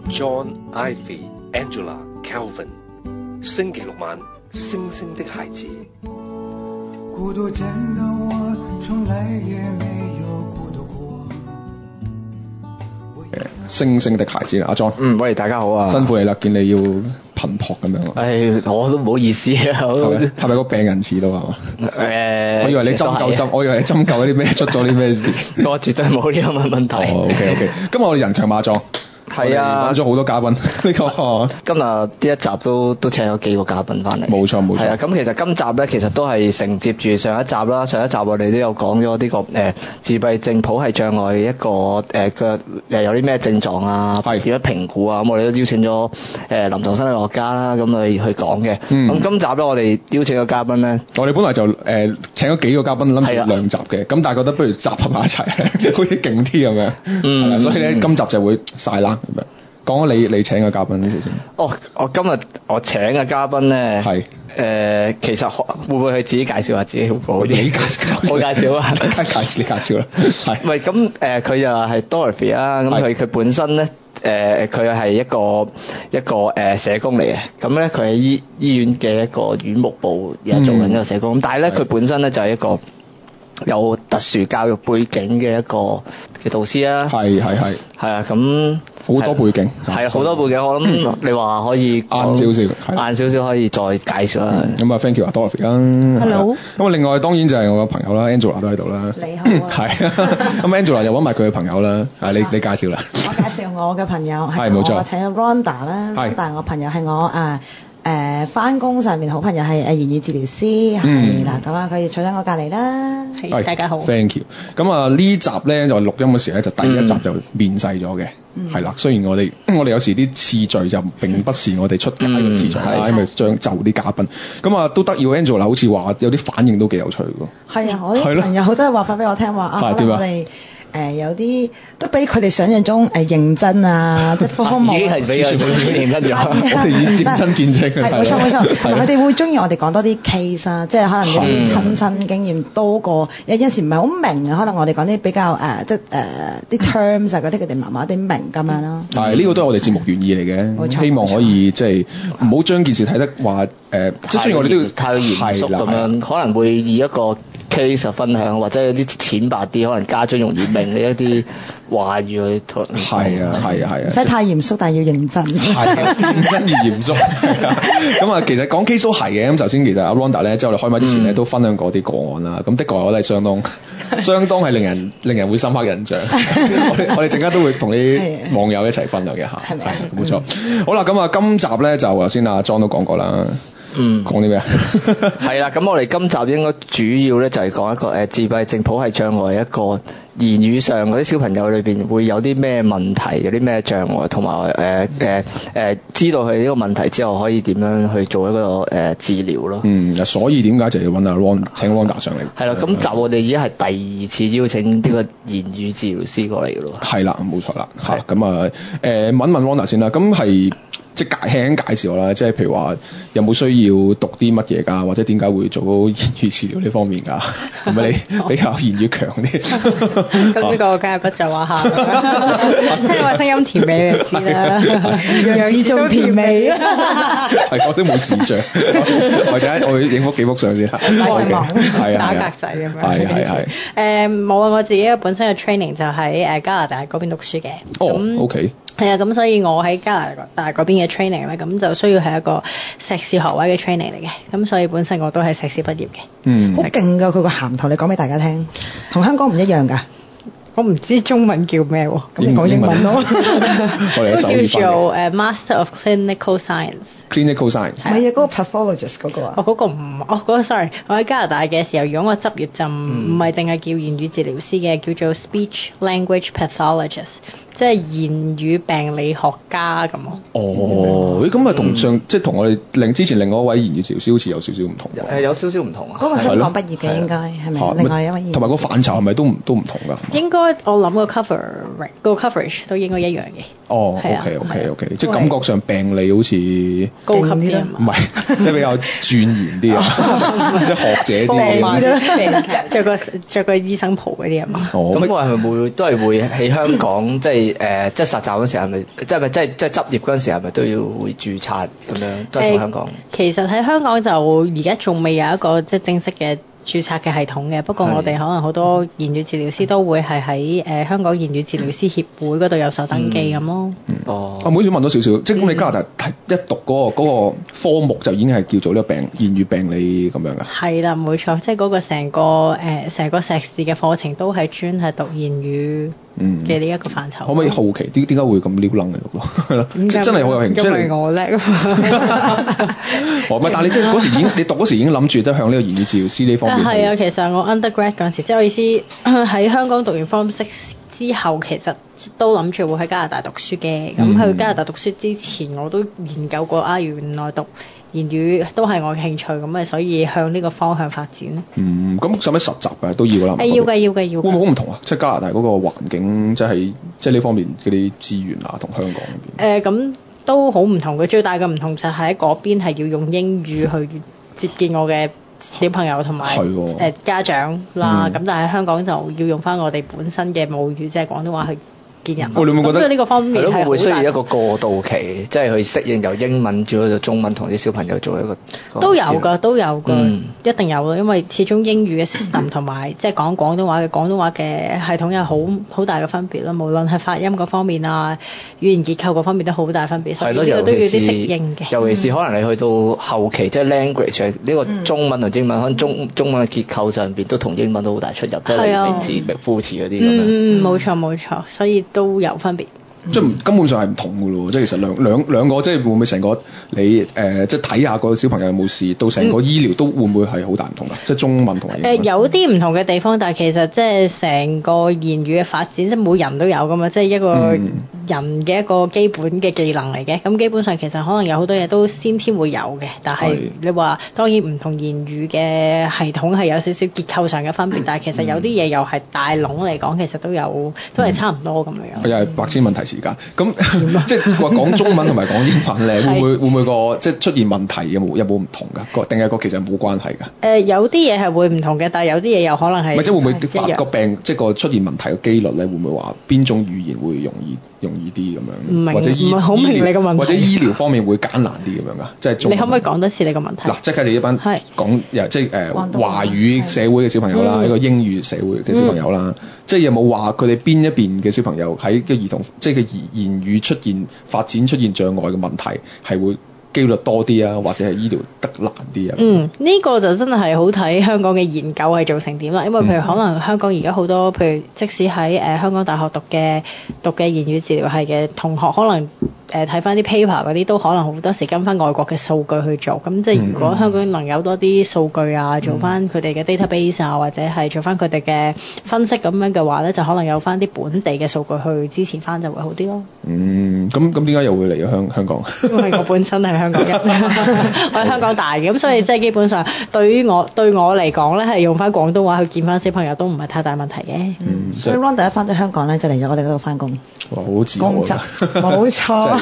John、Ivy、Angela、Calvin。星期六晚，星星的孩子。 孤獨見到我，從來也沒有孤獨過。 星星的孩子阿 John， 喂，大家好啊， 辛苦你啦，見你要頻撲咁樣。 我都唔好意思啊， 係咪個病人遲到係嘛？我以為你針灸我以為你針灸啲咩出咗啲咩事。 我絕對冇呢個問題。 OK， 今日我哋人強馬壯。係啊，揾咗好多嘉賓呢個。 今日呢一集都請咗幾個嘉賓翻嚟。冇錯。係啊，咁其實今集咧其實都係承接住上一集啦。上一集我哋都有講咗呢個自閉症譜系障礙一個嘅有啲咩症狀啊，點樣評估啊。咁我哋都邀請咗臨床心理學家啦，咁去講嘅。咁今集咧我哋邀請嘅嘉賓咧，我哋本來就請咗幾個嘉賓諗住兩集嘅，咁但係覺得不如集合埋一齊，好似勁啲咁樣。所以咧今集就會晒冷。講咗你請嘅嘉賓先。我今日我請嘅嘉賓咧係其實會唔會佢自己介紹下自己好啲？你介紹，我介紹啊，你介紹啦。係，唔係咁佢就係 Dorothy 啦。咁佢本身咧佢係一個社工嚟嘅。咁咧佢喺醫院嘅一個院牧部而家做緊一個社工。咁但係咧佢本身咧就係一個有特殊教育背景嘅一個嘅導師啦。係啊，咁好多背景。係啊，好多背景。我諗你話可以晏少少可以再介紹啦。咁啊 ，thank you 啊 ，Dorothy 啦。Hello。咁啊，另外當然就係我嘅朋友啦 ，Angela 都喺度啦。你好啊。係啊。咁 Angela 又揾埋佢嘅朋友啦。你介紹啦。 我介紹我嘅朋友係冇錯。我請咗 Rhonda 啦。係。但係我朋友係我返工上面好朋友係言語治療師係啦，咁啊佢坐喺我隔離啦。係，大家好。Thank you。 咁啊呢集咧就錄音嘅時咧就第一集就面世咗嘅，係啦。雖然我哋有時啲次序就並不是我哋出街嘅次序啦，因為將就啲嘉賓。咁啊都得意 Angela 好似話有啲反應都幾有趣㗎。係啊，我啲朋友好多人話翻俾我聽話啊，可能我哋有啲都比佢哋想象中認真啊，即係科目已經係比較認真咗。我哋以親身見證係冇錯，同埋佢哋會中意我哋講多啲 case 啊，即係可能有啲親身經驗多過有陣時唔係好明啊，可能我哋講啲比較即係啲 terms 啊嗰啲佢哋麻麻啲明咁樣咯。係呢個都係我哋節目原意嚟嘅，希望可以即係唔好將件事睇得話即係雖然我哋都要太嚴肅咁樣，可能會以一個 case 分享或者有啲淺白啲，可能家長容易明嘅一啲話語去討論。係啊，唔使太嚴肅，但係要認真。係認真而嚴肅。咁啊，其實講 case 都係嘅。咁頭先其實阿 Rhonda 咧，即係我哋開麥之前咧都分享過啲個案啦。咁的確我覺得係相當係令人會深刻印象。我哋陣間都會同啲網友一齊分享一下。係咪？冇錯。好啦，咁啊，今集咧就頭先阿 John 都講過啦。講啲咩啊？係啦，咁我哋今集應該主要咧就係講一個自閉症譜系障礙一個言語上嗰啲小朋友裏邊會有啲咩問題，有啲咩障礙，同埋知道佢呢個問題之後可以點樣去做一個治療咯。所以點解就要揾阿請 Rhonda 上嚟？係啦，咁集我哋已經係第二次邀請呢個言語治療師過嚟嘅咯。係啦，冇錯啦。係咁啊，問 Rhonda 先啦。咁係。即係輕介紹啦，即係譬如話有冇需要讀啲乜嘢㗎，或者點解會做到言語治療呢方面㗎？係咪你比較言語強啲？咁呢個梗係不就話下，聽我聲音甜美你就知啦，樣子仲甜美啊！係，我都冇視像，或者我影幅幾幅相先。打格仔咁樣。係。 冇啊！我自己本身嘅 training 就喺加拿大嗰邊讀書嘅。OK。係啊，咁所以我喺加拿大嗰邊嘅 training 咧，咁就需要係一個碩士學位嘅 training 嚟嘅，咁所以本身我都係碩士畢業嘅。好勁㗎！佢個銜頭你講俾大家聽，同香港唔一樣㗎。我唔知中文叫咩喎，咁你講英文咯。叫做Master of Clinical Science。Clinical Science 係啊，嗰個 pathologist 嗰個啊。嗰個唔，嗰個 sorry， 我喺加拿大嘅時候，如果我執業就唔係淨係叫言語治療師嘅，叫做 Speech Language Pathologist。即係言語病理學家咁咯。咁啊同即係同我哋之前另外一位言語治療師好似有少少唔同。有少少唔同啊。嗰個係香港畢業嘅應該係咪？另外一位。同埋個範疇係咪都唔同㗎？應該我諗個 coverage 都應該一樣嘅。OK， 即係感覺上病理好似高級啲，唔係即係比較鑽研啲啊，即係學者啲。着個醫生袍嗰啲啊嘛。咁我係咪都係會喺香港即係即係實習嗰時係咪即係執業嗰陣時係咪都要會註冊咁樣？都係同香港。 其實喺香港就而家仲未有一個即係正式嘅註冊嘅系統嘅，不過我哋可能好多言語治療師都會係喺香港言語治療師協會嗰度有所登記咁咯。 哦，我唔好意思問多少少，即係咁你加拿大一讀嗰個科目就已經係叫做呢個言語病理咁樣㗎？ 係啦，冇錯，即係嗰個成個碩士嘅課程都係專係讀言語嘅呢一個範疇。可唔可以好奇點解會咁撩楞嘅讀咯？真係好有興趣。因為我叻啊嘛。哦，唔係，但係你即係嗰時你讀嗰時已經諗住得向呢個言語治療師呢方面。 係啊，其實我 undergrad 嗰陣時，即係我意思喺香港讀完 Form 6之後，其實都諗住會喺加拿大讀書嘅。咁去加拿大讀書之前，我都研究過原來讀言語都係我嘅興趣，咁所以向呢個方向發展。 咁使唔使實習㗎？都要啦。 要嘅。會唔會好唔同啊？即係加拿大嗰個環境，即係呢方面嗰啲資源啊，同香港嗰邊。 咁都好唔同嘅。最大嘅唔同就係喺嗰邊係要用英語去接見我嘅小朋友同埋家長啦，咁但係香港就要用翻我哋本身嘅母語，即係廣東話去見人。 你會唔會覺得呢個方面係會唔會需要一個過渡期，即係去適應由英文轉咗做中文，同啲小朋友做一個都有㗎，一定有㗎，因為始終英語嘅 system 同埋即係講廣東話嘅系統有好大嘅分別啦。無論係發音嗰方面啊，語言結構嗰方面都好大分別，所以呢個都要啲適應嘅。 尤其是可能你去到後期，即係 language 呢個中文同英文，可能中文嘅結構上邊都同英文都好大出入，即係名詞、副詞嗰啲咁樣。 冇錯，所以都有分別。 即係根本上係唔同㗎咯，即係其實兩個即係會唔會成個你即係睇下個小朋友有冇事，到成個醫療都會唔會係好大唔同㗎？即係中文同埋英文有啲唔同嘅地方，但係其實即係成個言語嘅發展，即係每人都有㗎嘛，即係一個人嘅一個基本嘅技能嚟嘅。咁基本上其實可能有好多嘢都先天會有嘅，但係你話當然唔同言語嘅系統係有少少結構上嘅分別，但係其實有啲嘢又係大籠嚟講，其實都係差唔多咁樣。 又係白紙問題時間，咁即係話講中文同埋講英文咧，會唔會個即係出現問題有冇唔同㗎？定係其實冇關係㗎？ 有啲嘢係會唔同嘅，但係有啲嘢又可能係。 即係會唔會發個病即係個出現問題嘅機率咧？會唔會話邊種語言會容易啲咁樣？或者唔係好明你個問題。或者醫療方面會艱難啲咁樣㗎？即係中文。 你可唔可以講多次你個問題？ 嗱，即係佢哋一班講即係華語社會嘅小朋友啦，一個英語社會嘅小朋友啦，即係有冇話佢哋邊一邊嘅小朋友喺嘅兒童即係嘅言語出現發展出現障礙嘅問題係會機率多啲啊，或者係醫療得難啲啊？ 呢個就真係好睇香港嘅研究係做成點啦。因為譬如可能香港而家好多譬如即使喺香港大學讀嘅言語治療系嘅同學，可能睇翻啲 paper 嗰啲都可能好多時跟翻外國嘅數據去做。咁即係如果香港能有多啲數據啊，做翻佢哋嘅 database 啊，或者係做翻佢哋嘅分析咁樣嘅話咧，就可能有翻啲本地嘅數據去支持翻就會好啲咯。 咁點解又會嚟咗香港？ 因為我本身係香港人，我喺香港大嘅，咁所以即係基本上對我嚟講咧，係用翻廣東話去見翻小朋友都唔係太大問題嘅。 所以 Ronda 一翻到香港咧，就嚟咗我哋嗰度翻工。 哇，好自豪啊！ 冇錯。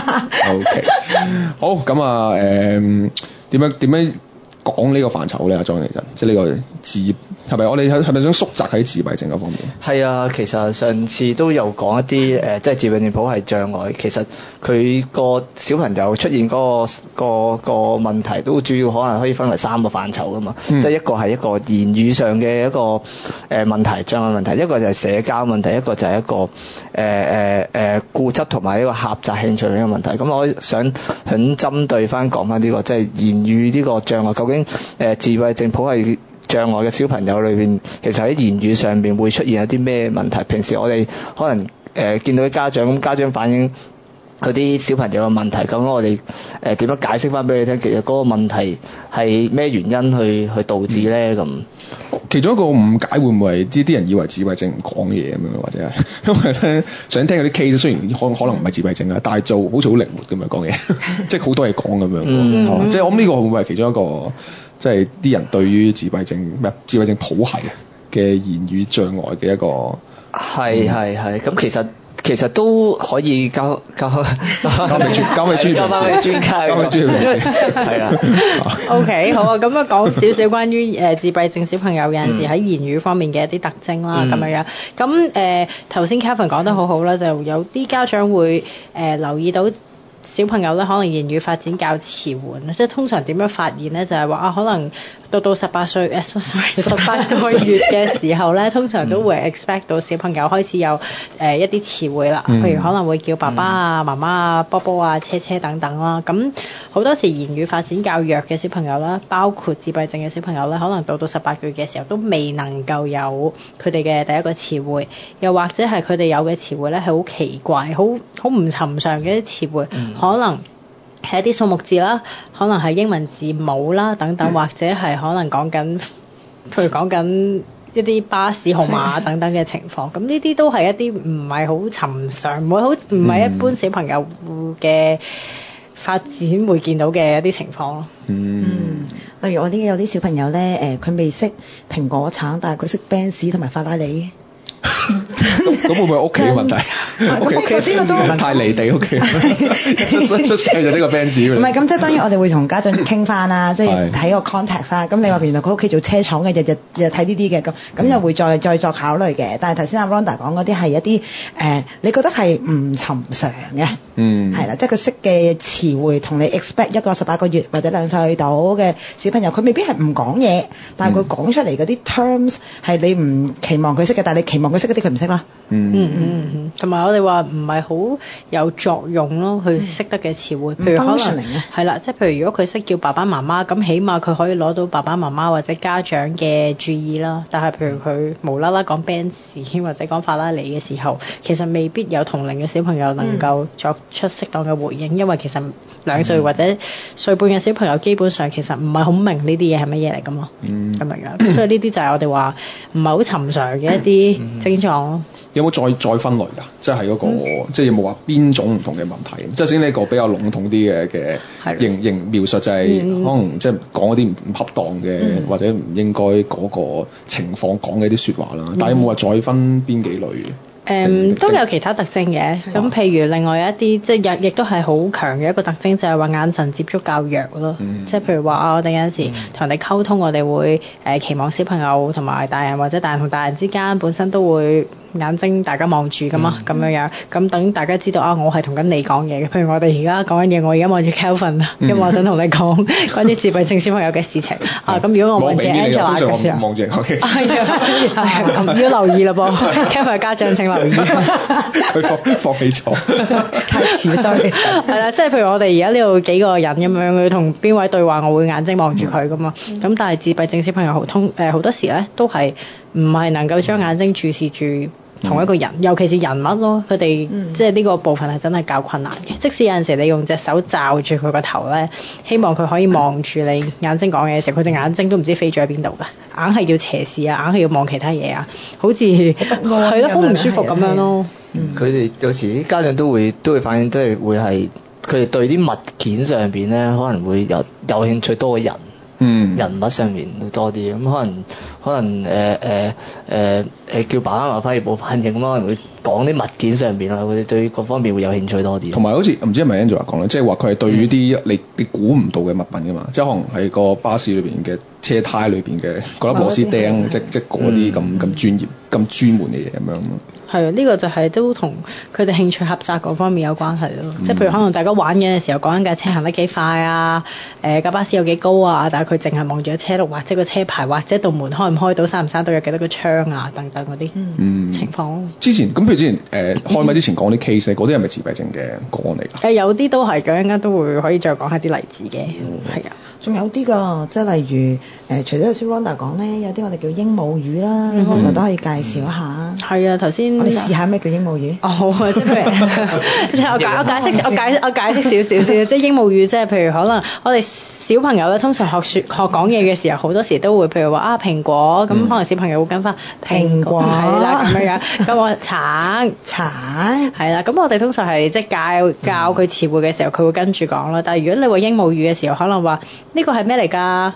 OK， 好咁啊，點樣講呢個範疇咧？阿莊其實即係呢個係咪我哋係咪想縮窄喺自閉症嗰方面？ 係啊，其實上次都有講一啲即係自閉症譜系障礙，其實佢個小朋友出現嗰個問題都主要可能可以分為3個範疇噶嘛，即係一個係一個言語上嘅一個問題障礙問題，一個就係社交問題，一個就係一個固執同埋一個狹窄興趣嘅問題。咁我想針對翻講翻呢個即係言語呢個障礙，究竟自閉症譜系障礙嘅小朋友裏邊，其實喺言語上邊會出現一啲咩問題？平時我哋可能見到啲家長，咁家長反映嗰啲小朋友嘅問題，咁我哋點樣解釋翻俾你聽？其實嗰個問題係咩原因去導致咧？咁其中一個誤解會唔會係啲人以為自閉症唔講嘢咁樣，或者係因為咧想聽嗰啲 case，雖然可能唔係自閉症啊，但係就好似好靈活咁樣講嘢，即係好多嘢講咁樣。即係我諗呢個會唔會係其中一個？即係啲人對於自閉症譜系嘅言語障礙嘅一個係咁，其實其實都可以交俾專家，係啦。 OK， 好啊，咁啊講少少關於自閉症小朋友有陣時喺言語方面嘅一啲特徵啦，咁樣樣。咁頭先 Kevin 講得好好啦，就有啲家長會留意到小朋友咧，可能言語發展較遲緩，即係通常點樣發現咧？就係話可能到18個月嘅時候咧，通常都會 expect 到小朋友開始有一啲詞彙啦，譬如可能會叫爸爸啊、媽媽啊、波波啊、車車等等啦。咁好多時言語發展較弱嘅小朋友啦，包括自閉症嘅小朋友咧，可能到18個月嘅時候都未能夠有佢哋嘅第一個詞彙，又或者係佢哋有嘅詞彙咧係好奇怪、好唔尋常嘅一啲詞彙，可能係一啲數目字啦，可能係英文字母啦等等，或者係可能譬如講緊一啲巴士號碼等等嘅情況。咁呢啲都係一啲唔係好尋常，唔係一般小朋友嘅發展會見到嘅一啲情況咯。 例如我有啲小朋友咧，佢未識蘋果橙，但係佢識 Benz 同埋法拉利。 咁會唔會屋企問題？屋企呢個都太離地，屋企出世就呢個 fans。唔係咁，即係當然我哋會同家長傾翻啦，即係睇個 context 啦。咁你話原來佢屋企做車廠嘅，日日睇呢啲嘅，咁又會再作考慮嘅。但係頭先阿 Rhonda 講嗰啲係一啲你覺得係唔尋常嘅，係啦，即係佢識嘅詞彙同你 expect 一個18個月或者2歲到嘅小朋友，佢未必係唔講嘢，但係佢講出嚟嗰啲 terms 係你唔期望佢識嘅，但係你期望佢識嗰啲佢唔識啦。 同埋我哋話唔係好有作用咯，佢識得嘅詞彙，譬如可能係啦，即係譬如如果佢識叫爸爸媽媽，咁起碼佢可以攞到爸爸媽媽或者家長嘅注意啦。但係譬如佢無啦啦講 Benz 或者講法拉利嘅時候，其實未必有同齡嘅小朋友能夠作出適當嘅回應，因為其實2歲或者歲半嘅小朋友基本上其實唔係好明呢啲嘢係乜嘢嚟㗎嘛，咁樣。所以呢啲就係我哋話唔係好尋常嘅一啲症狀咯。 有冇再分類㗎？即係嗰個，即係有冇話邊種唔同嘅問題？即係先呢個比較籠統啲嘅形描述，就係可能即係講嗰啲唔恰當嘅，或者唔應該嗰個情況講嘅啲説話啦。但係有冇話再分邊幾類？ 都有其他特徵嘅。咁譬如另外一啲，即係亦都係好強嘅一個特徵，就係話眼神接觸較弱咯。即係譬如話我哋有陣時同人哋溝通，我哋會期望小朋友同埋大人，或者大人同大人之間本身都會眼睛大家望住㗎嘛，咁樣樣，咁等大家知道我係同緊你講嘢嘅。譬如我哋而家講緊嘢，我而家望住 Kelvin 啦，因為我想同你講關於自閉症小朋友嘅事情。咁如果我望住 Angela 嘅時候， 望住，OK， 咁要留意啦噃，Kelvin 嘅家長請留意。 佢放棄咗， 太遲，sorry。 係啦，即係譬如我哋而家呢度幾個人咁樣，佢同邊位對話，我會眼睛望住佢㗎嘛。咁但係自閉症小朋友好多時咧都係唔係能夠將眼睛注視住同一個人，尤其是人物咯，佢哋即係呢個部分係真係較困難嘅。即使有陣時你用隻手罩住佢個頭咧，希望佢可以望住你眼睛講嘢嘅時候，佢隻眼睛都唔知飛咗喺邊度㗎，硬係要斜視啊，硬係要望其他嘢啊，好似係咯，好唔舒服咁樣咯。 佢哋有時啲家長都會反映，都係會係佢哋對啲物件上邊咧，可能會有興趣多過人。人物上面會多啲，咁可能叫爸爸媽媽反而冇反應，咁可能會講啲物件上邊啦，佢哋對各方面會有興趣多啲。 同埋好似唔知係咪 Angela 講咧，即係話佢係對於啲你估唔到嘅物品㗎嘛，即係可能喺個巴士裏邊嘅車胎裏邊嘅嗰粒螺絲釘，即係嗰啲咁專業、咁專門嘅嘢咁樣。 係啊，呢個就係都同佢哋興趣狹窄嗰方面有關係咯。即係譬如可能大家玩嘅時候講緊架車行得幾快啊，架巴士有幾高啊，但係佢淨係望住個車轆或者個車牌或者道門開唔開到、閂唔閂到、有幾多個窗啊等等嗰啲情況。 之前咁譬如之前開麥之前講啲 case 嗰啲係咪自閉症嘅個案嚟㗎？ 有啲都係嘅，一陣間都會可以再講下啲例子嘅，係啊。 仲有啲㗎，即係例如除咗頭先 Rhonda 講咧，有啲我哋叫鸚鵡魚啦，Rhonda 都可以介紹一下。 係啊，頭先我哋試下咩叫鸚鵡魚。好啊，即係譬如我解釋少少先，即係鸚鵡魚，即係譬如可能我哋小朋友咧，通常學講嘢嘅時候，好多時都會譬如話蘋果，咁可能小朋友會跟翻蘋果係啦咁樣，咁我橙係啦，咁我哋通常係即係教佢詞彙嘅時候，佢會跟住講啦。但係如果你話鸚鵡魚嘅時候，可能話呢個係咩嚟㗎？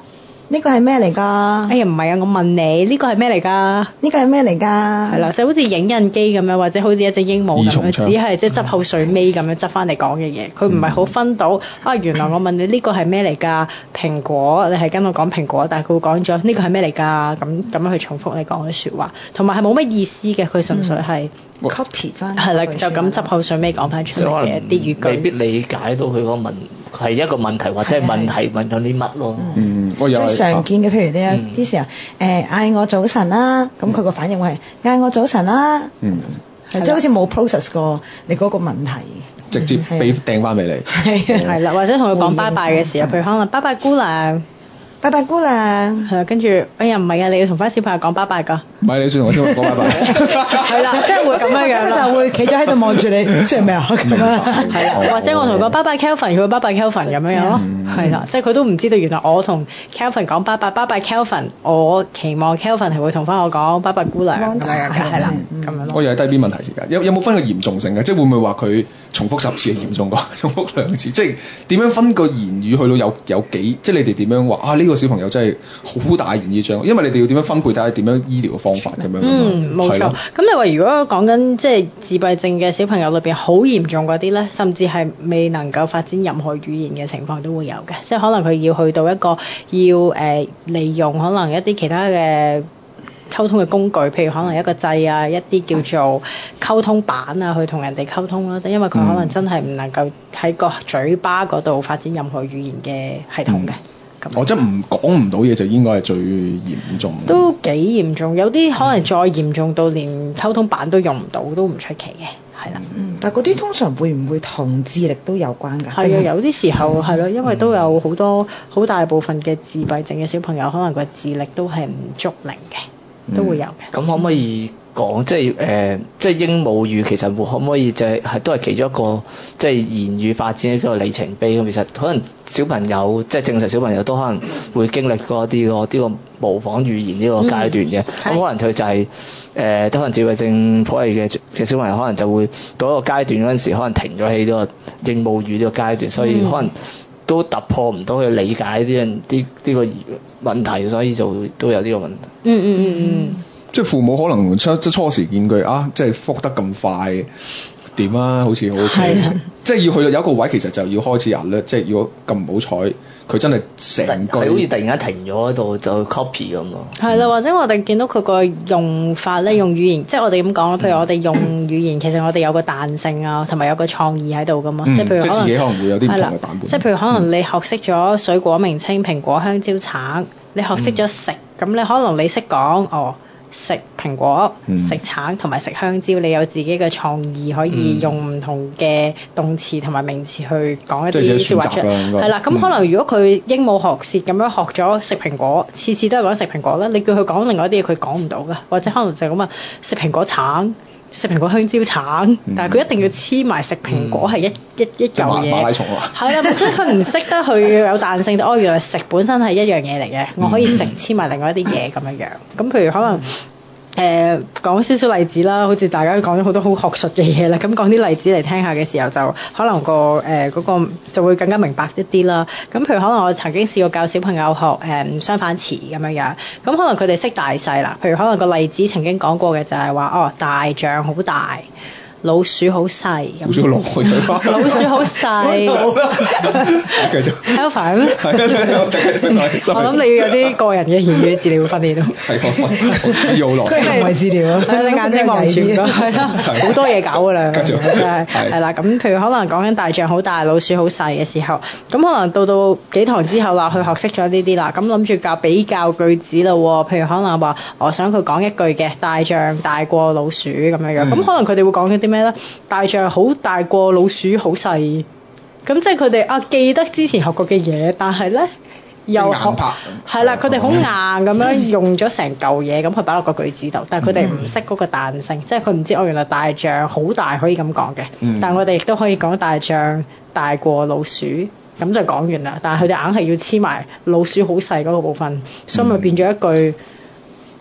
呢個係咩嚟㗎？ 哎呀，唔係啊，我問你呢個係咩嚟㗎？ 呢個係咩嚟㗎？ 係啦，就好似影印機咁樣，或者好似一隻鸚鵡咁樣，只係即係執後水尾咁樣執翻嚟講嘅嘢。佢唔係好分到啊！原來我問你呢個係咩嚟㗎？蘋果，你係跟我講蘋果，但係佢會講咗呢個係咩嚟㗎？咁樣去重複你講嘅説話，同埋係冇乜意思嘅，佢純粹係 copy 翻。 係啦，就咁執後水尾講翻出嚟嘅一啲語句， 未必理解到佢個問係一個問題，或者係問題問咗啲乜咯。 我有最常見嘅，譬如呢啲時候，嗌我早晨啦，咁佢個反應會係嗌我早晨啦，即係好似冇 process 過你嗰個問題， 直接俾掟翻俾你。 係啦，或者同佢講拜拜嘅時候，譬如可能拜拜姑娘。 拜拜姑娘， 係啊，跟住哎呀唔係啊，你要同翻小朋友講拜拜㗎。 唔係你算同我小朋友講拜拜。 係啦，即係會咁樣樣咯。 就會企咗喺度望住你，即係咩啊？咁樣係啦，或者我同佢講拜拜 Kelvin，佢拜拜 Kelvin 咁樣樣咯。係啦，即係佢都唔知道原來我同 Kelvin 講拜拜 Kelvin，我期望 Kelvin 係會同翻我講拜拜姑娘咁樣嘅，係啦，咁樣咯。 我又係低 B 問題時間，有冇分個嚴重性嘅？即係會唔會話佢重複10次係嚴重過重複2次？即係點樣分個言語去到有幾？即係你哋點樣話啊？呢個小朋友真係好大言語障礙，因為你哋要點樣分配睇下點樣醫療嘅方法咁樣。 冇錯。咁你話如果講緊即係自閉症嘅小朋友裏邊好嚴重嗰啲咧，甚至係未能夠發展任何語言嘅情況都會有嘅，即係可能佢要去到一個要利用可能一啲其他嘅溝通嘅工具，譬如可能一個掣啊，一啲叫做溝通板啊，去同人哋溝通啦。因為佢可能真係唔能夠喺個嘴巴嗰度發展任何語言嘅系統嘅。 我真唔講唔到嘢就應該係最嚴重。 都幾嚴重，有啲可能再嚴重到連溝通板都用唔到，都唔出奇嘅，係啦。 但係嗰啲通常會唔會同智力都有關㗎？ 係啊，有啲時候係咯，因為都有好多好大部分嘅自閉症嘅小朋友，可能個智力都係唔足零嘅，都會有嘅。 咁可唔可以講即係即係鸚鵡語其實可唔可以就係都係其中一個即係言語發展嘅一個里程碑咁？其實可能小朋友即係正常小朋友都可能會經歷過啲個模仿語言呢個階段嘅。咁可能佢就係可能自閉症譜系嘅小朋友可能就會到一個階段嗰陣時，可能停咗喺呢個鸚鵡語呢個階段，所以可能都突破唔到去理解呢個問題，所以就都有呢個問題。 即係父母可能初時見佢啊，即係復得咁快點啊，好似好 OK。即係要去到有一個位，其實就要開始咧，即係如果咁唔好彩，佢真係成個係好似突然間停咗喺度就 copy 咁咯。係啦， 或者我哋見到佢個用法咧，用語言，即係我哋咁講啦。譬如我哋用語言，其實我哋有個彈性啊，同埋有個創意喺度噶嘛。即係譬如可能自己可能會有啲唔同嘅版本。 即係譬如可能你學識咗水果名稱，蘋果、香蕉、橙，你學識咗食，咁你可能你識講食蘋果、食橙同埋食香蕉，你有自己嘅創意，可以用唔同嘅動詞同埋名詞去講一啲説話出嚟。係啦，咁可能如果佢鸚鵡學舌咁樣學咗食蘋果，次次都係講食蘋果啦，你叫佢講另外一啲嘢，佢講唔到㗎，或者可能就係咁啊，食蘋果橙。食蘋果香蕉橙，但係佢一定要黐埋食蘋果係一嚿嘢。馬拉松啊！係啦，即係佢唔識得去有彈性。原來食本身係一樣嘢嚟嘅，我可以食黐埋另外一啲嘢咁樣樣。咁譬如可能講少少例子啦，好似大家都講咗好多好學術嘅嘢啦，咁講啲例子嚟聽下嘅時候，就可能嗰個就會更加明白一啲啦。咁譬如可能我曾經試過教小朋友學相反詞咁樣樣，咁可能佢哋識大細啦。譬如可能個例子曾經講過嘅就係話大象好大，老鼠好細， 老鼠落去老鼠好細， 繼續。 Kelvin，我諗你要有啲個人嘅言語治療訓練咯。 係要落。 佢行為治療啊， 你眼睛望住㗎，係啦，好多嘢搞㗎啦，真係係啦。咁譬如可能講緊大象好大，老鼠好細嘅時候，咁可能到幾堂之後啦，佢學識咗呢啲啦，咁諗住教比較句子啦喎。譬如可能話，我想佢講一句嘅大象大過老鼠咁樣樣，咁可能佢哋會講緊啲咩咧？大象好大過老鼠好細，咁即係佢哋記得之前學過嘅嘢，但係咧又學係啦，佢哋好硬咁樣用咗成嚿嘢咁去擺落個句子度，但係佢哋唔識嗰個彈性，即係佢唔知原來大象好大可以咁講嘅，但係我哋亦都可以講大象大過老鼠，咁就講完啦。但係佢哋硬係要黐埋老鼠好細嗰個部分，所以咪變咗一句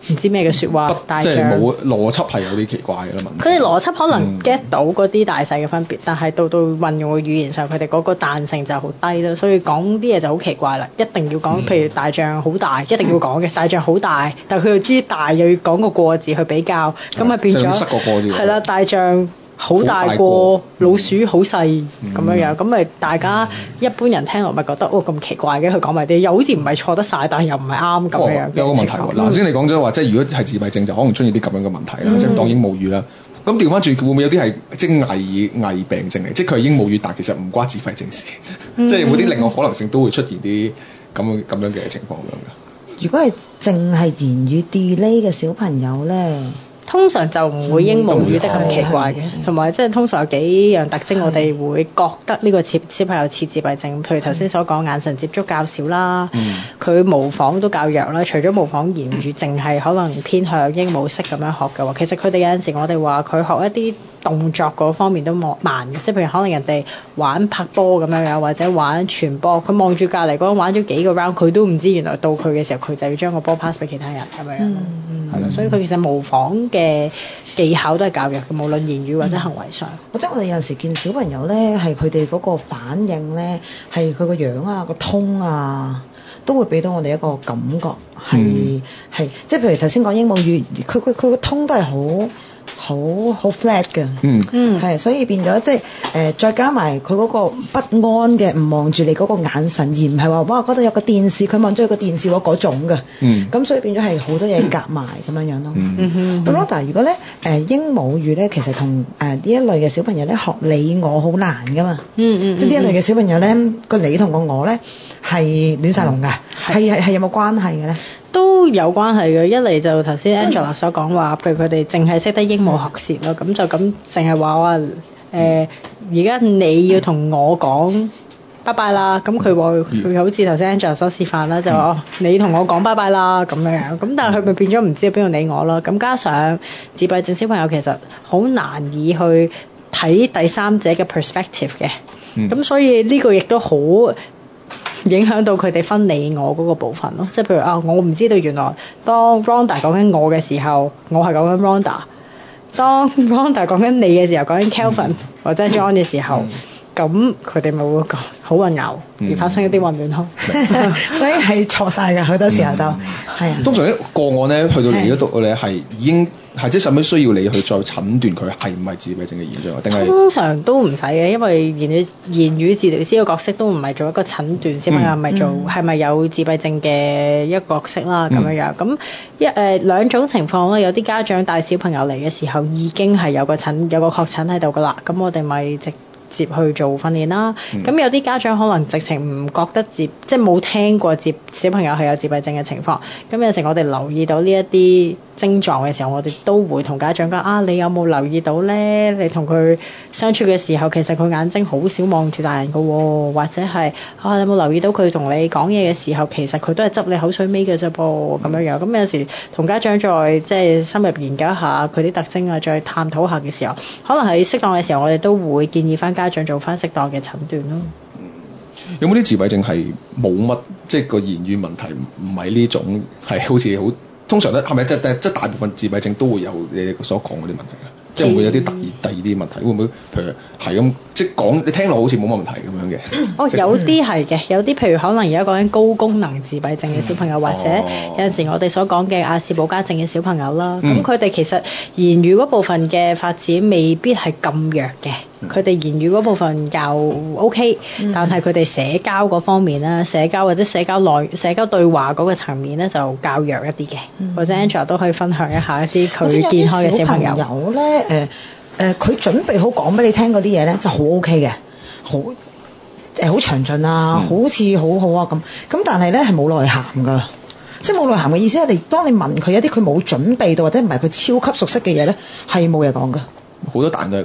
唔知咩嘅説話，大象即係冇邏輯係有啲奇怪嘅啦。 佢哋邏輯可能 get 到嗰啲大細嘅分別，但係到運用嘅語言上，佢哋嗰個彈性就好低咯，所以講啲嘢就好奇怪啦。一定要講，譬如大象好大，一定要講嘅大象好大，但係佢又知大又要講個過字去比較，咁咪變咗係啦，大象好大過老鼠好細咁樣樣，咁咪大家一般人聽落咪覺得咁奇怪嘅，佢講埋啲又好似唔係錯得晒，但係又唔係啱咁樣。 有個問題喎，嗱先你講咗話，即係如果係自閉症就可能出現啲咁樣嘅問題啦，即係當鸚鵡語啦。咁調翻轉會唔會有啲係即係偽病症嚟？即係佢係鸚鵡語，但其實唔關自閉症事，即係有冇啲另外可能性都會出現啲咁樣嘅情況咁樣。 如果係淨係言語 delay 嘅小朋友咧？ 通常就唔會鸚鵡語得咁奇怪嘅，同埋即係通常有幾樣特徵，我哋會覺得呢個小朋友似自閉症。譬如頭先所講眼神接觸較少啦，佢模仿都較弱啦。除咗模仿言語，淨係可能偏向鸚鵡式咁樣學嘅話，其實佢哋有陣時我哋話佢學一啲動作嗰方面都慢嘅，即係譬如可能人哋玩拍波咁樣樣，或者玩傳波，佢望住隔離嗰個玩咗幾個 round，佢都唔知原來到佢嘅時候，佢就要將個波 pass 俾其他人咁樣樣。係啦，所以佢其實模仿嘅技巧都係較弱嘅，無論言語或者行為上。 或者我哋有陣時見小朋友咧，係佢哋嗰個反應咧，係佢個樣啊、個通啊，都會俾到我哋一個感覺係即係譬如頭先講鸚鵡語，佢個通都係好 flat 嘅，係，所以變咗即係再加埋佢嗰個不安嘅，唔望住你嗰個眼神，而唔係話哇嗰度有個電視，佢望咗個電視嗰種嘅，咁所以變咗係好多嘢夾埋咁樣樣咯。咁咯，但係如果咧鸚鵡語咧，其實同呢一類嘅小朋友咧學你我好難噶嘛，即係呢一類嘅小朋友咧個你同個我咧係亂晒龍㗎，係有冇關係嘅咧？ 都有關係嘅，一嚟就頭先 Angela 所講話，譬如佢哋淨係識得鸚鵡學舌咯，咁就咁淨係話而家你要同我講拜拜啦，咁佢好似頭先 Angela 所示範啦，就你同我講拜拜啦咁樣，咁但係佢咪變咗唔知邊度你我咯，咁加上自閉症小朋友其實好難以去睇第三者嘅 perspective 嘅，咁所以呢個亦都好影響到佢哋分你我嗰個部分咯，即係譬如我唔知道原來當 Rhonda 講緊我嘅時候，我係講緊 Rhonda；當 Rhonda 講緊你嘅時候，講緊 Kelvin 或者 John 嘅時候，咁佢哋咪會講好混淆，而發生一啲混亂咯。 所以係錯晒㗎，好多時候都係啊。 通常啲個案咧，去到你嗰度咧係已經係即係使唔使需要你去再診斷佢係唔係自閉症嘅現象，定係通常都唔使嘅，因為言語治療師嘅角色都唔係做一個診斷小朋友係咪係咪有自閉症嘅一個角色啦咁樣樣。咁兩種情況啦，有啲家長帶小朋友嚟嘅時候已經係有個確診喺度㗎啦，咁我哋咪直接去做訓練啦。咁有啲家長可能直情唔覺得即係冇聽過小朋友係有自閉症嘅情況。咁有時我哋留意到呢一啲症狀嘅時候，我哋都會同家長講你有冇留意到咧？你同佢相處嘅時候，其實佢眼睛好少望住大人㗎喎，或者係你有冇留意到佢同你講嘢嘅時候，其實佢都係執你口水尾嘅啫噃咁樣樣。咁有時同家長再即係深入研究一下佢啲特徵啊，再探討下嘅時候，可能喺適當嘅時候，我哋都會建議翻家長做翻適當嘅診斷咯。 有冇啲自閉症係冇乜，即係個言語問題唔係呢種，係好似好通常咧，係咪即係大部分自閉症都會有你所講嗰啲問題嘅？即係會有啲第二啲問題，會唔會譬如係咁即係講你聽落好似冇乜問題咁樣嘅？ 有啲係嘅，有啲譬如可能而家講緊高功能自閉症嘅小朋友，或者有陣時我哋所講嘅亞氏保加症嘅小朋友啦，咁佢哋其實言語嗰部分嘅發展未必係咁弱嘅，佢哋言語嗰部分較 OK，但係佢哋社交嗰方面啦，社交或者社交對話嗰個層面咧就較弱一啲嘅，或者 Angela 都可以分享一下一啲佢健康嘅小朋友咧。佢準備好講俾你聽嗰啲嘢咧，就好 OK 嘅，好詳盡啊，好似好好啊咁，但係咧係冇內涵㗎，即係冇內涵嘅意思係當你問佢一啲佢冇準備到或者唔係佢超級熟悉嘅嘢咧，係冇嘢講㗎。 好多大人都係咁樣，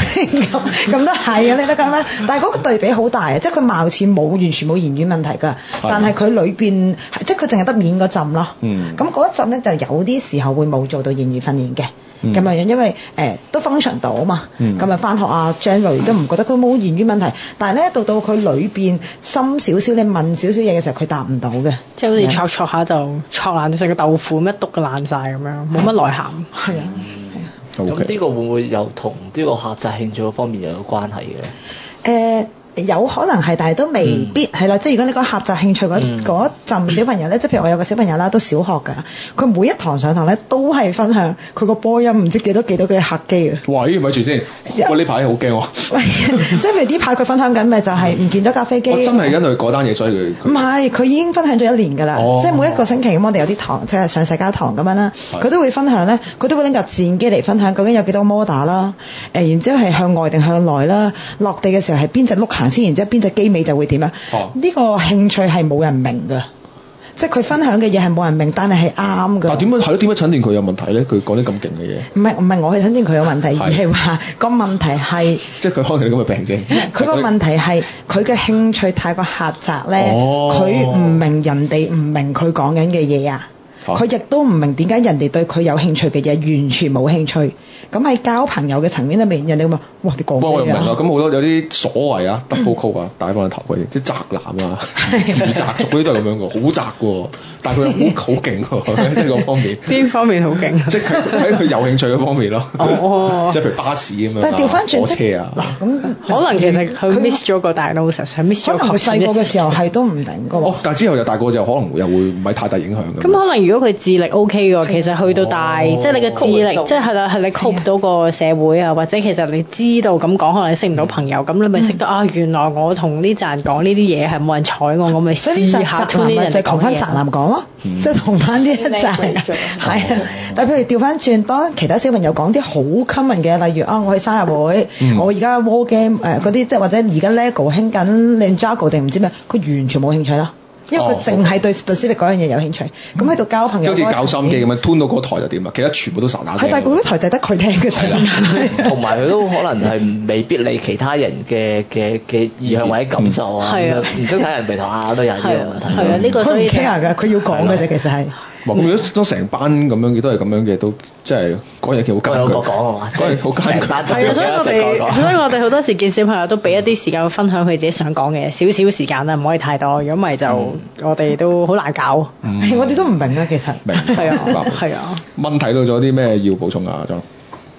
咁都係啊，你得講啦。但係嗰個對比好大啊，即係佢貌似完全冇言語問題㗎，但係佢裏邊即係佢淨係得面嗰陣咯。咁嗰一陣咧就有啲時候會冇做到言語訓練嘅。咁樣樣，因為都 function 到啊嘛，咁啊返學啊 generally 都唔覺得佢冇言語問題，但係咧到佢裏邊深少少，你問少少嘢嘅時候，佢答唔到嘅， 即係好似戳下就戳爛咗成個豆腐咁，一篤就爛晒咁樣，冇乜內涵。 係啊， 咁呢個會唔會有同呢個狹窄興趣嗰方面又有關係嘅？ 有可能係，但係都未必係啦。即係如果你講狹窄興趣嗰陣小朋友咧，即係譬如我有個小朋友啦，都小學㗎，佢每一堂上堂咧都係分享佢個波音唔知幾多句客機啊！ 喂，咪住先，我呢排好驚喎。喂， 即係譬如呢排佢分享緊咪就係唔見咗架飛機。 真係因為嗰單嘢所以佢。唔係， 佢已經分享咗1年㗎啦。即係每一個星期咁，我哋有啲堂即係上社交堂咁樣啦，佢都會分享咧，佢都會拎架戰機嚟分享，究竟有幾多摩打啦？然之後係向外定向內啦？落地嘅時候係邊隻轆行先，然之後邊隻機尾就會點啊？呢個興趣係冇人明㗎，即係佢分享嘅嘢係冇人明，但係啱㗎。 但係點樣診斷佢有問題咧？佢講啲咁勁嘅嘢。 唔係我去診斷佢有問題，而係話個問題係即係佢可能有咁嘅病症。 佢個問題係佢嘅興趣太過狹窄咧，佢唔明人哋唔明佢講緊嘅嘢啊！佢亦都唔明點解人哋對佢有興趣嘅嘢完全冇興趣。咁喺交朋友嘅層面裏面，人哋咁話：哇，你講咩啊？ 我又明啦。咁好多有啲所謂啊 double coat 啊，戴翻個頭嗰啲，即係宅男啊，魚宅族嗰啲都係咁樣嘅，好宅嘅。但係佢好勁喎，即係嗰方面。 邊方面好勁？ 即係喺佢有興趣嗰方面咯。即係譬如巴士咁樣。 但係調翻轉火車啊。 嗱咁， 可能其實佢 miss 咗個 diagnosis， 係 miss 咗。 可能佢細個嘅時候係都唔定㗎喎。 但係之後又大個就可能又會唔係太大影響㗎。 咁可能如果佢智力 OK 嘅，其實去到大，即係你嘅智力，即係啦，係你 cope 到個社會啊，或者其實你知道咁講，可能你識唔到朋友，咁你咪識得啊，原來我同啲宅人講呢啲嘢係冇人睬我咪試下同啲人就同翻宅男講咯，即係同翻啲宅係啊。但係譬如調翻轉，當其他小朋友講啲好 common 嘅，例如啊，我去生日會，我而家 war game 嗰啲，即係或者而家 LEGO 興緊 Ninjago 定唔知咩，佢完全冇興趣啦。因為佢淨係對 specific 嗰樣嘢有興趣，咁喺度交朋友， 好似教心機咁樣，吞到嗰台就點啦，其他全部都散打。 係，但係嗰台就係得佢聽嘅啫。 同埋佢都可能係未必理其他人嘅意向或者感受啊，唔識睇人鼻頭啊，都有呢個問題。 係啊，呢個佢唔 care 㗎，佢要講嘅啫，其實係。 咁如果都成班咁樣嘅，都係咁樣嘅，都即係講嘢幾好艱巨。 講啊嘛， 講嘢好艱巨。 係啊，所以我哋好多時見小朋友都俾一啲時間去分享佢自己想講嘅，少少時間啦，唔可以太多，如果唔係就我哋都好難搞。 我哋都唔明啊，其實。 明。 係啊，係啊。 問題到咗啲咩要補充啊？莊。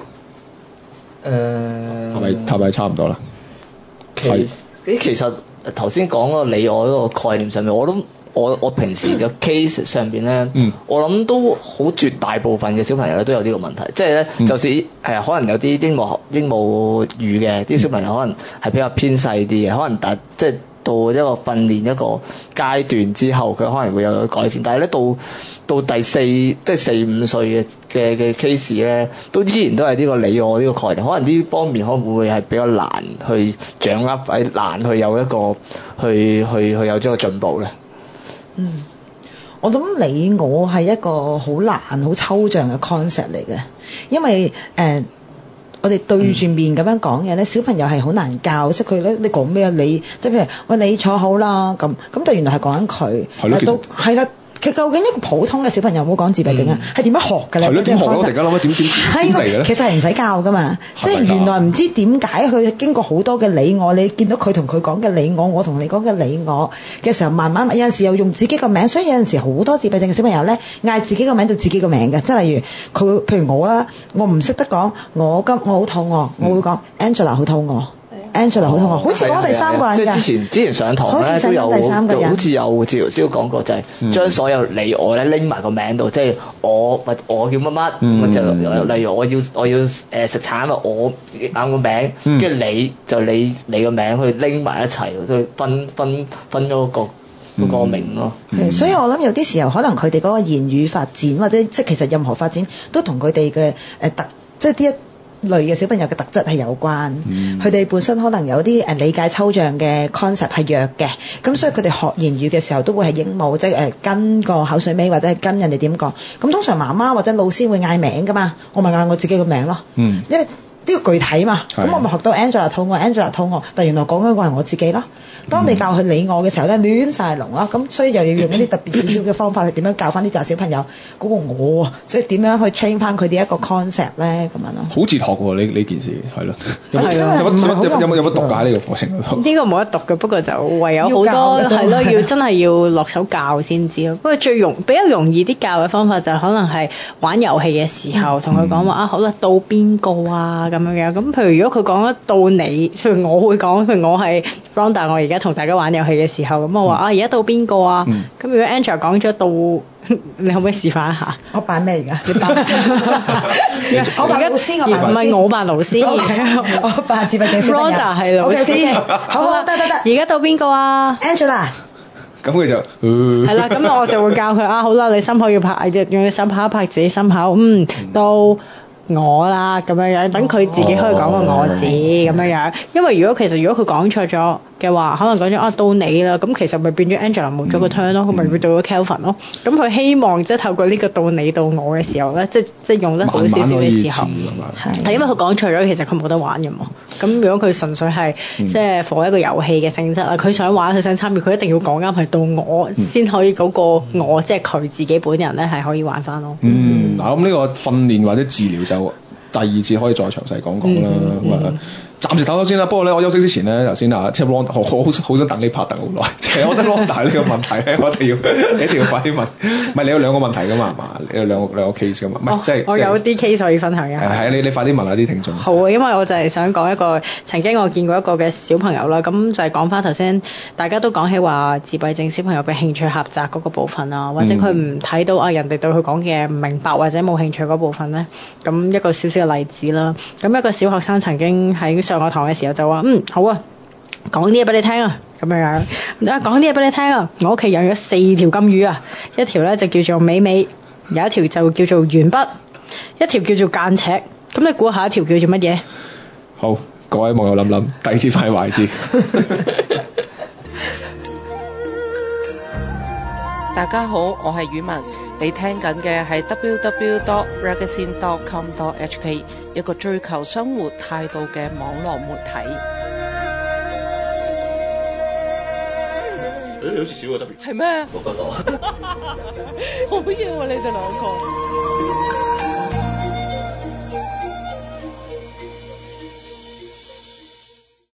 係咪差唔多啦？ 其實頭先講個你我嗰個概念上面，我平時嘅 case 上邊咧，我諗都好絕大部分嘅小朋友咧都有呢個問題，即係咧，就算可能有啲鸚鵡語嘅啲小朋友，可能係比較偏細啲嘅，可能即係到一個訓練一個階段之後，佢可能會有改善，但係咧到第四即係4-5歲嘅 case 咧，都依然都係呢個你我呢個概念，可能呢方面可能會係比較難去掌握，或者難去有一個去有咗個進步咧。 我諗你我係一個好難好抽象嘅 concept 嚟嘅，因為我哋對住面咁樣講嘢咧，小朋友係好難教識佢咧。你講咩啊？你即係譬如喂，你坐好啦，咁但原來係講緊佢，都係啦。其實究竟一個普通嘅小朋友唔好講自閉症啊，係點樣學㗎咧？ 係咯，點學咯？突然間諗點嚟嘅咧？ 其實係唔使教㗎嘛，即係原來唔知點解佢經過好多嘅你我，你見到佢同佢講嘅你我，我同你講嘅你我嘅時候，慢慢有陣時又用自己個名，所以有陣時好多自閉症嘅小朋友咧嗌自己個名做自己個名嘅，即係例如佢譬如我啦，我唔識得講我好肚餓，我會講 Angela 好肚餓。Angela 好肚餓，好似講第三個人㗎。 即係之前上堂咧都有，好似有治療師講過，就係將所有你我咧拎埋個名度，即係我叫乜乜，就例如我要食橙啊，我啱個名，跟住你就你個名去拎埋一齊，去分咗個名咯。 所以我諗有啲時候可能佢哋嗰個言語發展，或者即係其實任何發展都同佢哋嘅即係啲一類嘅小朋友嘅特質係有關，佢哋本身可能有啲理解抽象嘅 concept 係弱嘅，咁所以佢哋學言語嘅時候都會係鸚鵡，即係跟個口水尾或者係跟人哋點講。咁通常媽媽或者老師會嗌名㗎嘛，我咪嗌我自己個名咯，因為呢個具體嘛，咁我咪學到 Angela 肚餓，但原來講緊個係我自己咯。當你教佢你我嘅時候咧，亂晒龍咯，咁所以又要用一啲特別少少嘅方法去點樣教翻啲小朋友嗰個我啊，即係點樣去 train 翻佢哋一個 concept 咧咁樣咯。好哲學喎呢件事係咯，有冇讀解呢個課程？ 呢個冇得讀嘅，不過就唯有好多係咯，要真係要落手教先知咯。不過比較容易啲教嘅方法就可能係玩遊戲嘅時候，同佢講話好啦，到邊個啊咁樣樣。咁譬如如果佢講得到你，譬如我會講，譬如我係 Ronda， 我而家同大家玩遊戲嘅時候，咁我話而家到邊個啊？咁如果 Angela 講咗到，你可唔可以示範一下？ 我扮咩而家？你扮我扮老師，唔係我扮老師， 我扮自閉症小朋友。 Ronda 係老師。 好，得。 而家到邊個啊 ？Angela。 咁佢就係啦，咁我就會教佢好啦，你心口要拍，用你手拍一拍自己心口，到我啦咁樣樣，等佢自己可以講個我字咁樣樣。因為如果佢講錯咗嘅話，可能講咗到你啦，咁其實咪變咗 Angela 冇咗個 turn 咯，佢咪會到咗 Kelvin 咯。咁佢希望即係透過呢個到你到我嘅時候咧，即係用得好少少嘅時候，係因為佢講錯咗，其實佢冇得玩嘅嘛。咁如果佢純粹係即係 for 一個遊戲嘅性質啊，佢想玩佢想參與，佢一定要講啱係到我先可以嗰個我即係佢自己本人咧係可以玩翻咯。 嗱咁呢個訓練或者治療就第二次可以再詳細講啦。暫時唞咗先啦。不過咧，我休息之前咧，頭先即係 Ronda， 好想等呢 part 等好耐。即係我覺得 Ronda 呢個問題咧，你一定要快啲問。唔係你有兩個問題㗎嘛？係嘛？你有兩個 case 㗎嘛？唔係即係我有啲 case 可以分享嘅。 係你快啲問下啲聽眾。 好啊，因為我就係想講一個曾經我見過一個嘅小朋友啦。咁就係講翻頭先，大家都講起話自閉症小朋友嘅興趣狹窄嗰個部分啊，或者佢唔睇到人哋對佢講嘅唔明白或者冇興趣嗰部分咧。咁一個少少嘅例子啦。咁一個小學生曾經喺上個堂嘅時候就話好啊，講啲嘢俾你聽啊，咁樣講啲嘢俾你聽啊。我屋企養咗4條金魚啊，一條咧就叫做美美，有一條就叫做鉛筆，一條叫做間尺。咁你估下一條叫做乜嘢？ 好，各位網友諗，第二次快懷知。 大家好，我係宇文，你聽緊嘅係 www.ragazine.com.hk， 一個追求生活態度嘅網絡媒體。 好似少個 W。 係咩？好嘢喎！你哋兩個。